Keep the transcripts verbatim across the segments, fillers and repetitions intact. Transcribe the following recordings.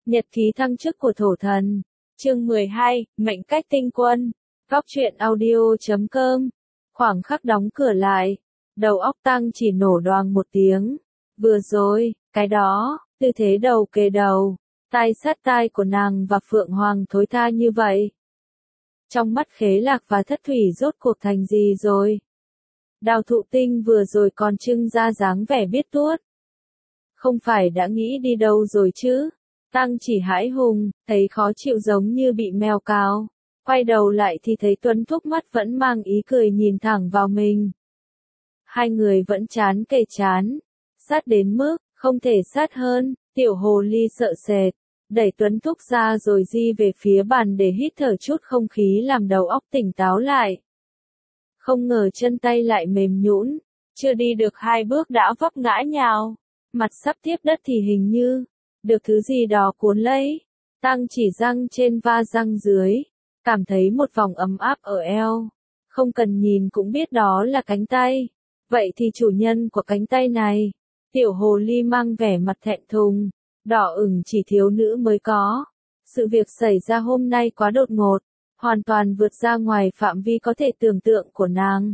Nhật ký thăng chức của thổ thần. Chương mười hai, mệnh cách tinh quân. Góc truyện audio chấm com. Khoảng khắc đóng cửa lại, đầu óc Tăng chỉ nổ đoàng một tiếng. Vừa rồi, cái đó, tư thế đầu kề đầu, tai sát tai của nàng và Phượng Hoàng thối tha như vậy. Trong mắt Khế Lạc và Thất Thủy rốt cuộc thành gì rồi? Đào Thụ Tinh vừa rồi còn trưng ra dáng vẻ biết tuốt. Không phải đã nghĩ đi đâu rồi chứ? Tăng chỉ hãi hùng, thấy khó chịu giống như bị mèo cào. Quay đầu lại thì thấy Tuấn Thúc mắt vẫn mang ý cười nhìn thẳng vào mình. Hai người vẫn chán kề chán, sát đến mức, không thể sát hơn, tiểu hồ ly sợ sệt, đẩy Tuấn Thúc ra rồi di về phía bàn để hít thở chút không khí làm đầu óc tỉnh táo lại. Không ngờ chân tay lại mềm nhũn, chưa đi được hai bước đã vấp ngã nhào, mặt sắp tiếp đất thì hình như được thứ gì đó cuốn lấy. Tăng chỉ răng trên va răng dưới, cảm thấy một vòng ấm áp ở eo, không cần nhìn cũng biết đó là cánh tay. Vậy thì chủ nhân của cánh tay này, tiểu hồ ly mang vẻ mặt thẹn thùng, đỏ ửng chỉ thiếu nữ mới có. Sự việc xảy ra hôm nay quá đột ngột, hoàn toàn vượt ra ngoài phạm vi có thể tưởng tượng của nàng.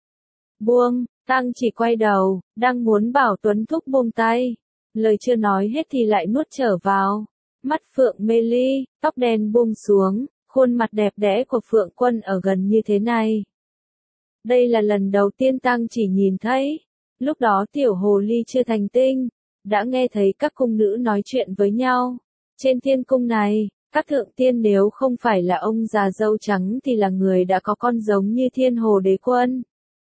Buông, Tăng chỉ quay đầu, đang muốn bảo Tuấn Thúc buông tay. Lời chưa nói hết thì lại nuốt trở vào. Mắt Phượng mê ly, tóc đen buông xuống, khuôn mặt đẹp đẽ của Phượng Quân ở gần như thế này. Đây là lần đầu tiên Tăng chỉ nhìn thấy. Lúc đó tiểu hồ ly chưa thành tinh, đã nghe thấy các cung nữ nói chuyện với nhau. Trên thiên cung này, các thượng tiên nếu không phải là ông già râu trắng thì là người đã có con giống như Thiên Hồ Đế Quân.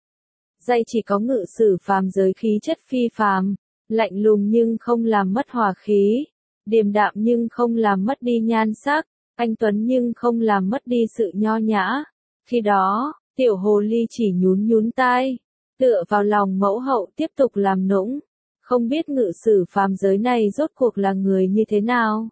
Dây chỉ có ngự sử phàm giới khí chất phi phàm, lạnh lùng nhưng không làm mất hòa khí, điềm đạm nhưng không làm mất đi nhan sắc, anh tuấn nhưng không làm mất đi sự nho nhã. Khi đó, tiểu hồ ly chỉ nhún nhún tai, tựa vào lòng mẫu hậu tiếp tục làm nũng, không biết ngự sử phàm giới này rốt cuộc là người như thế nào.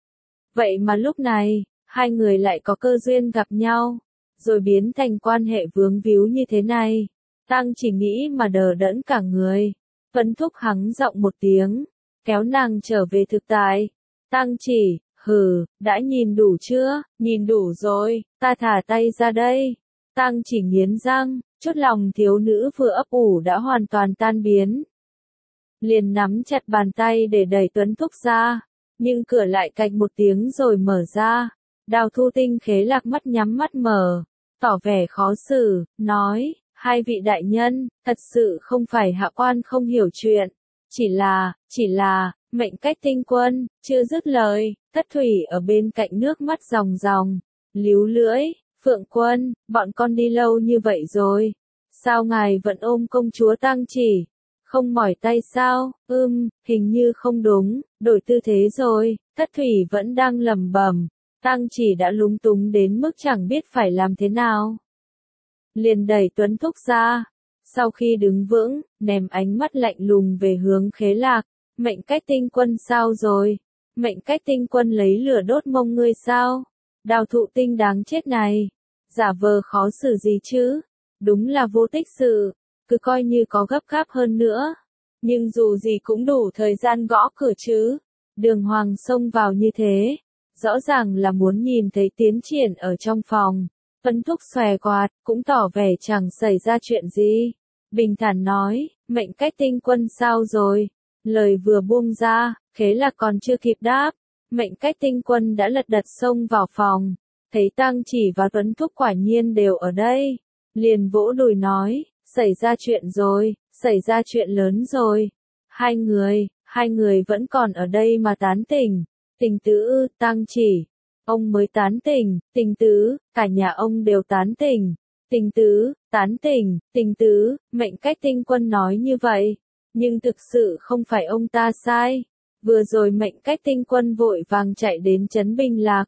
Vậy mà lúc này, hai người lại có cơ duyên gặp nhau, rồi biến thành quan hệ vướng víu như thế này. Tăng chỉ nghĩ mà đờ đẫn cả người. Tuấn Thúc hắng giọng một tiếng, kéo nàng trở về thực tại. Tăng chỉ, hừ, đã nhìn đủ chưa? Nhìn đủ rồi, ta thả tay ra đây. Tăng chỉ nghiến răng, chút lòng thiếu nữ vừa ấp ủ đã hoàn toàn tan biến. Liền nắm chặt bàn tay để đẩy Tuấn Thúc ra, nhưng cửa lại cạch một tiếng rồi mở ra. Đào Thu Tinh Khế Lạc mắt nhắm mắt mở, tỏ vẻ khó xử, nói, hai vị đại nhân, thật sự không phải hạ quan không hiểu chuyện, chỉ là, chỉ là, mệnh cách tinh quân. Chưa dứt lời, Thất Thủy ở bên cạnh nước mắt ròng ròng, líu lưỡi, Phượng Quân, bọn con đi lâu như vậy rồi, sao ngài vẫn ôm công chúa Tăng chỉ, không mỏi tay sao? Ưm, hình như không đúng, đổi tư thế rồi. Thất Thủy vẫn đang lẩm bẩm, Tăng chỉ đã lúng túng đến mức chẳng biết phải làm thế nào. Liền đẩy Tuấn Thúc ra, sau khi đứng vững, ném ánh mắt lạnh lùng về hướng Khế Lạc. Mệnh cách tinh quân sao rồi? Mệnh cách tinh quân lấy lửa đốt mông ngươi sao? Đào Thụ Tinh đáng chết này, giả vờ khó xử gì chứ? Đúng là vô tích sự, cứ coi như có gấp gáp hơn nữa, nhưng dù gì cũng đủ thời gian gõ cửa chứ. Đường Hoàng xông vào như thế, rõ ràng là muốn nhìn thấy tiến triển ở trong phòng. Tuấn Thúc xòe quạt, cũng tỏ vẻ chẳng xảy ra chuyện gì. Bình thản nói, mệnh cách tinh quân sao rồi? Lời vừa buông ra, Khế Lạc còn chưa kịp đáp, mệnh cách tinh quân đã lật đật xông vào phòng. Thấy Tăng chỉ và Tuấn Thúc quả nhiên đều ở đây, liền vỗ đùi nói, xảy ra chuyện rồi, xảy ra chuyện lớn rồi. Hai người, hai người vẫn còn ở đây mà tán tỉnh. Tình tứ ư? Tăng chỉ, ông mới tán tỉnh. Tình tứ, cả nhà ông đều tán tỉnh. Tình tứ, tán tỉnh, tình tứ, mệnh cách tinh quân nói như vậy, nhưng thực sự không phải ông ta sai. Vừa rồi mệnh cách tinh quân vội vàng chạy đến trấn Bình Lạc,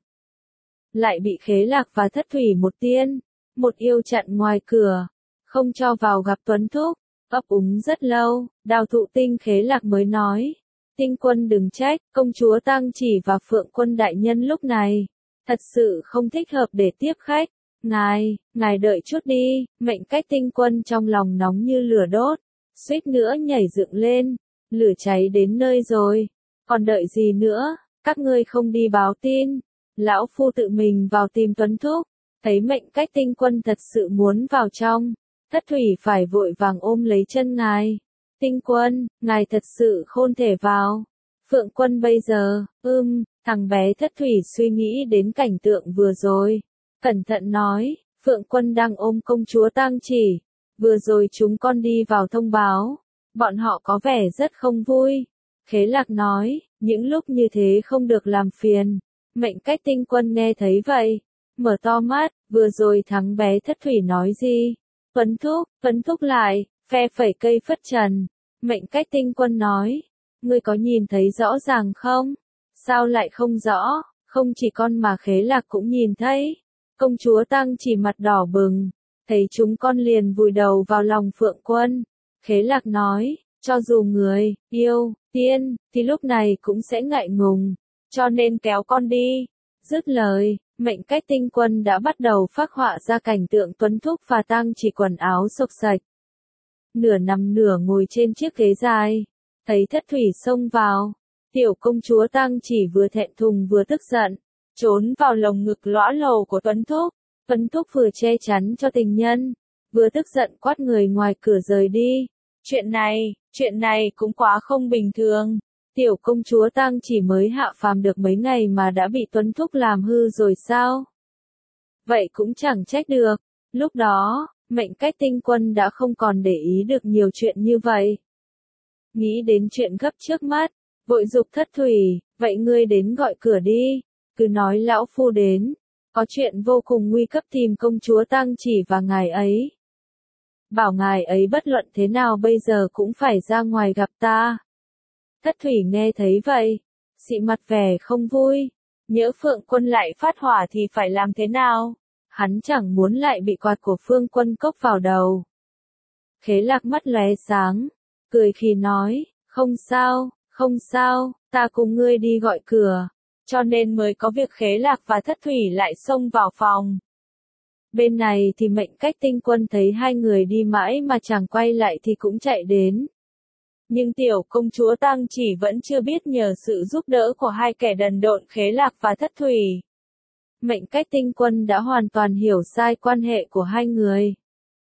lại bị Khế Lạc và Thất Thủy một tiên, một yêu chặn ngoài cửa, không cho vào gặp Tuấn Thúc. Ấp úng rất lâu, Đào Thụ Tinh Khế Lạc mới nói, tinh quân đừng trách, công chúa Tăng chỉ và Phượng Quân đại nhân lúc này thật sự không thích hợp để tiếp khách. Ngài, ngài đợi chút đi. Mệnh cách tinh quân trong lòng nóng như lửa đốt, suýt nữa nhảy dựng lên. Lửa cháy đến nơi rồi, còn đợi gì nữa? Các ngươi không đi báo tin, lão phu tự mình vào tìm Tuấn Thúc, thấy Mệnh Cách Tinh Quân thật sự muốn vào trong, Thất Thủy phải vội vàng ôm lấy chân ngài. Tinh Quân, ngài thật sự không thể vào. Phượng Quân bây giờ, ưm, thằng bé Thất Thủy suy nghĩ đến cảnh tượng vừa rồi. Cẩn thận nói, Phượng Quân đang ôm công chúa Tang Chỉ. Vừa rồi chúng con đi vào thông báo. Bọn họ có vẻ rất không vui. Khế Lạc nói, những lúc như thế không được làm phiền. Mệnh Cách Tinh Quân nghe thấy vậy. Mở to mắt, vừa rồi thằng bé Thất Thủy nói gì? Tuấn Thúc, Tuấn Thúc lại, phe phẩy cây phất trần. Mệnh Cách Tinh Quân nói, ngươi có nhìn thấy rõ ràng không? Sao lại không rõ? Không chỉ con mà Khế Lạc cũng nhìn thấy. Công chúa Tang Chỉ mặt đỏ bừng, thấy chúng con liền vùi đầu vào lòng Phượng Quân. Khế Lạc nói, cho dù người, yêu, tiên, thì lúc này cũng sẽ ngại ngùng, cho nên kéo con đi. Dứt lời, Mệnh Cách Tinh Quân đã bắt đầu phác họa ra cảnh tượng Tuấn Thúc và Tang Chỉ quần áo xộc xạch. Nửa nằm nửa ngồi trên chiếc ghế dài, thấy Thất Thủy xông vào. Tiểu công chúa Tang Chỉ vừa thẹn thùng vừa tức giận, trốn vào lồng ngực lõa lồ của Tuấn Thúc. Tuấn Thúc vừa che chắn cho tình nhân, vừa tức giận quát người ngoài cửa rời đi. Chuyện này, chuyện này cũng quá không bình thường. Tiểu công chúa Tang Chỉ mới hạ phàm được mấy ngày mà đã bị Tuấn Thúc làm hư rồi sao? Vậy cũng chẳng trách được. Lúc đó, Mệnh Cách Tinh Quân đã không còn để ý được nhiều chuyện như vậy. Nghĩ đến chuyện gấp trước mắt, vội giục Thất Thủy, vậy ngươi đến gọi cửa đi, cứ nói lão phu đến, có chuyện vô cùng nguy cấp tìm công chúa Tang Chỉ và ngài ấy. Bảo ngài ấy bất luận thế nào bây giờ cũng phải ra ngoài gặp ta. Thất Thủy nghe thấy vậy, xị mặt vẻ không vui, nhỡ Phượng Quân lại phát hỏa thì phải làm thế nào? Hắn chẳng muốn lại bị quạt của Phương Quân cốc vào đầu. Khế Lạc mắt lóe sáng, cười khi nói, không sao, không sao, ta cùng ngươi đi gọi cửa, cho nên mới có việc Khế Lạc và Thất Thủy lại xông vào phòng. Bên này thì Mệnh Cách Tinh Quân thấy hai người đi mãi mà chẳng quay lại thì cũng chạy đến. Nhưng tiểu công chúa Tang Chỉ vẫn chưa biết nhờ sự giúp đỡ của hai kẻ đần độn Khế Lạc và Thất Thủy. Mệnh Cách Tinh Quân đã hoàn toàn hiểu sai quan hệ của hai người.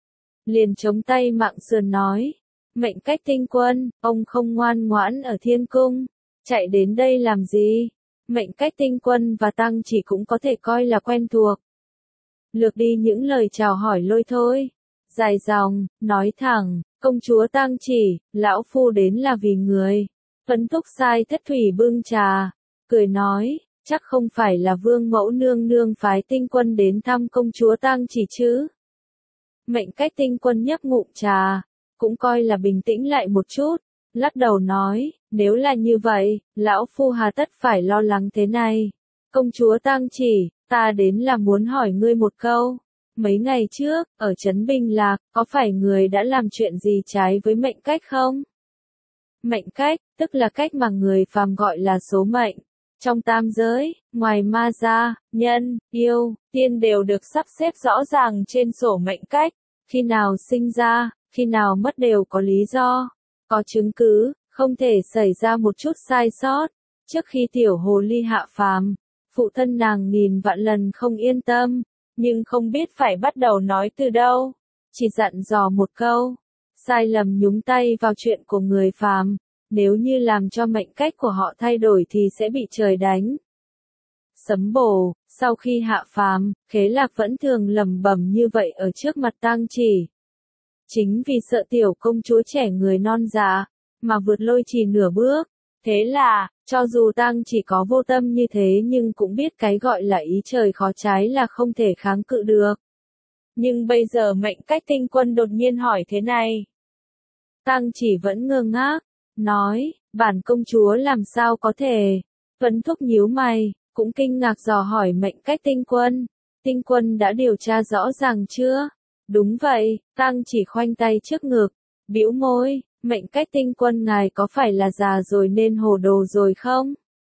Liền chống tay mạng sườn nói, Mệnh Cách Tinh Quân, ông không ngoan ngoãn ở Thiên Cung, chạy đến đây làm gì? Mệnh Cách Tinh Quân và Tang Chỉ cũng có thể coi là quen thuộc. Lược đi những lời chào hỏi lôi thôi, dài dòng, nói thẳng, công chúa Tang Chỉ, lão phu đến là vì người. Tuấn Thúc sai Thất Thủy bưng trà, cười nói, chắc không phải là vương mẫu nương nương phái Tinh Quân đến thăm công chúa Tang Chỉ chứ. Mệnh Cách Tinh Quân nhấp ngụm trà, cũng coi là bình tĩnh lại một chút, lắc đầu nói, nếu là như vậy, lão phu hà tất phải lo lắng thế này. Công chúa Tang Chỉ, ta đến là muốn hỏi ngươi một câu. Mấy ngày trước, ở Trấn Bình Lạc, có phải người đã làm chuyện gì trái với mệnh cách không? Mệnh cách, tức là cách mà người phàm gọi là số mệnh. Trong tam giới, ngoài ma ra, nhân, yêu, tiên đều được sắp xếp rõ ràng trên sổ mệnh cách. Khi nào sinh ra, khi nào mất đều có lý do, có chứng cứ, không thể xảy ra một chút sai sót. Trước khi tiểu hồ ly hạ phàm, phụ thân nàng nghìn vạn lần không yên tâm, nhưng không biết phải bắt đầu nói từ đâu. Chỉ dặn dò một câu, sai lầm nhúng tay vào chuyện của người phàm, nếu như làm cho mệnh cách của họ thay đổi thì sẽ bị trời đánh. Sấm bổ, sau khi hạ phàm, Khế Lạc vẫn thường lẩm bẩm như vậy ở trước mặt Tang Chỉ. Chính vì sợ tiểu công chúa trẻ người non dạ, mà vượt lôi trì nửa bước. Thế là, cho dù Tang Chỉ có vô tâm như thế nhưng cũng biết cái gọi là ý trời khó trái là không thể kháng cự được. Nhưng bây giờ Mệnh Cách Tinh Quân đột nhiên hỏi thế này. Tang Chỉ vẫn ngơ ngác, nói, bản công chúa làm sao có thể. Tuấn Thúc nhíu mày, cũng kinh ngạc dò hỏi Mệnh Cách Tinh Quân. Tinh Quân đã điều tra rõ ràng chưa? Đúng vậy, Tang Chỉ khoanh tay trước ngực, bĩu môi, Mệnh Cách Tinh Quân ngài có phải là già rồi nên hồ đồ rồi không?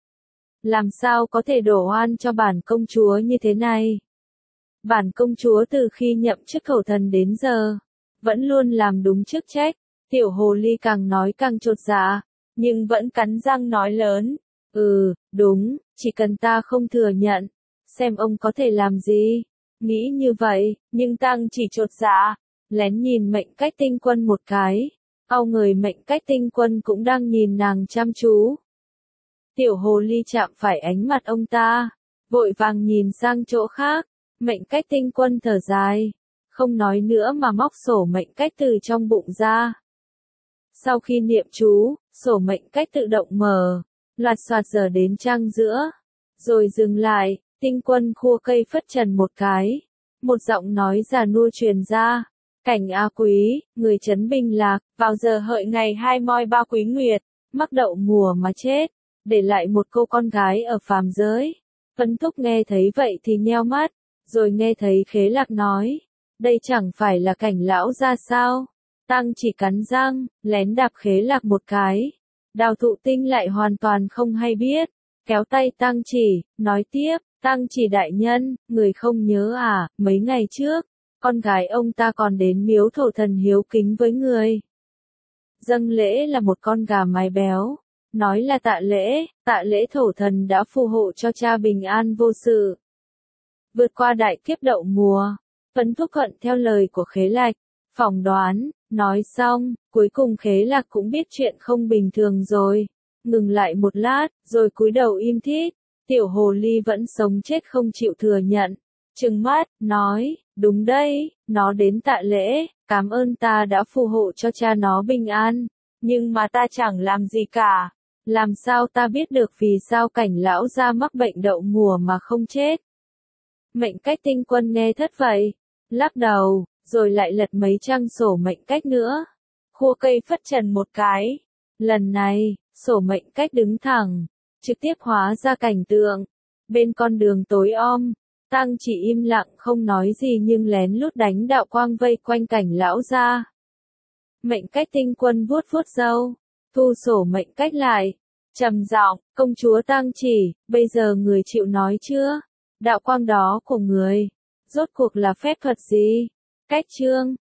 Làm sao có thể đổ oan cho bản công chúa như thế này? Bản công chúa từ khi nhậm chức khẩu thần đến giờ, vẫn luôn làm đúng chức trách. Tiểu hồ ly càng nói càng chột dạ, nhưng vẫn cắn răng nói lớn, Ừ, đúng, chỉ cần ta không thừa nhận, xem ông có thể làm gì. Nghĩ như vậy, nhưng Tăng chỉ chột dạ, lén nhìn Mệnh Cách Tinh Quân một cái. Ao người Mệnh Cách Tinh Quân cũng đang nhìn nàng chăm chú. Tiểu hồ ly chạm phải ánh mặt ông ta, vội vàng nhìn sang chỗ khác. Mệnh Cách Tinh Quân thở dài, không nói nữa mà móc sổ mệnh cách từ trong bụng ra. Sau khi niệm chú, sổ mệnh cách tự động mở, loạt soạt giờ đến trang giữa, rồi dừng lại. Tinh Quân khua cây phất trần một cái, một giọng nói già nua truyền ra. Cảnh A Quý, người trấn Bình Lạc, vào giờ hợi ngày hai moi ba quý nguyệt, mắc đậu mùa mà chết, để lại một cô con gái ở phàm giới. Phấn Thúc nghe thấy vậy thì nheo mắt, rồi nghe thấy Khế Lạc nói, đây chẳng phải là Cảnh lão ra sao? Tăng chỉ cắn răng, lén đạp Khế Lạc một cái. Đào Thụ Tinh lại hoàn toàn không hay biết, kéo tay Tăng chỉ, nói tiếp, Tăng chỉ đại nhân, người không nhớ à, mấy ngày trước, con gái ông ta còn đến miếu thổ thần hiếu kính với người. Dâng lễ là một con gà mái béo, nói là tạ lễ, tạ lễ thổ thần đã phù hộ cho cha bình an vô sự. Vượt qua đại kiếp đậu mùa, Phấn Thúc thuận theo lời của Khế Lạc, phỏng đoán, nói xong, cuối cùng Khế Lạc cũng biết chuyện không bình thường rồi. Ngừng lại một lát, rồi cúi đầu im thít. Tiểu hồ ly vẫn sống chết không chịu thừa nhận. Trừng mắt, nói, đúng đây, nó đến tạ lễ, cảm ơn ta đã phù hộ cho cha nó bình an. Nhưng mà ta chẳng làm gì cả. Làm sao ta biết được vì sao Cảnh lão gia mắc bệnh đậu mùa mà không chết? Mệnh Cách Tinh Quân nghe thất vậy, lắc đầu, rồi lại lật mấy trang sổ mệnh cách nữa. Khua cây phất trần một cái. Lần này, sổ mệnh cách đứng thẳng, trực tiếp hóa ra cảnh tượng. Bên con đường tối om, Tăng chỉ im lặng không nói gì nhưng lén lút đánh đạo quang vây quanh Cảnh lão gia. Mệnh Cách Tinh Quân vuốt vuốt râu, thu sổ mệnh cách lại, trầm giọng, công chúa Tăng chỉ, bây giờ người chịu nói chưa? Đạo quang đó của người, rốt cuộc là phép thuật gì? Cách chương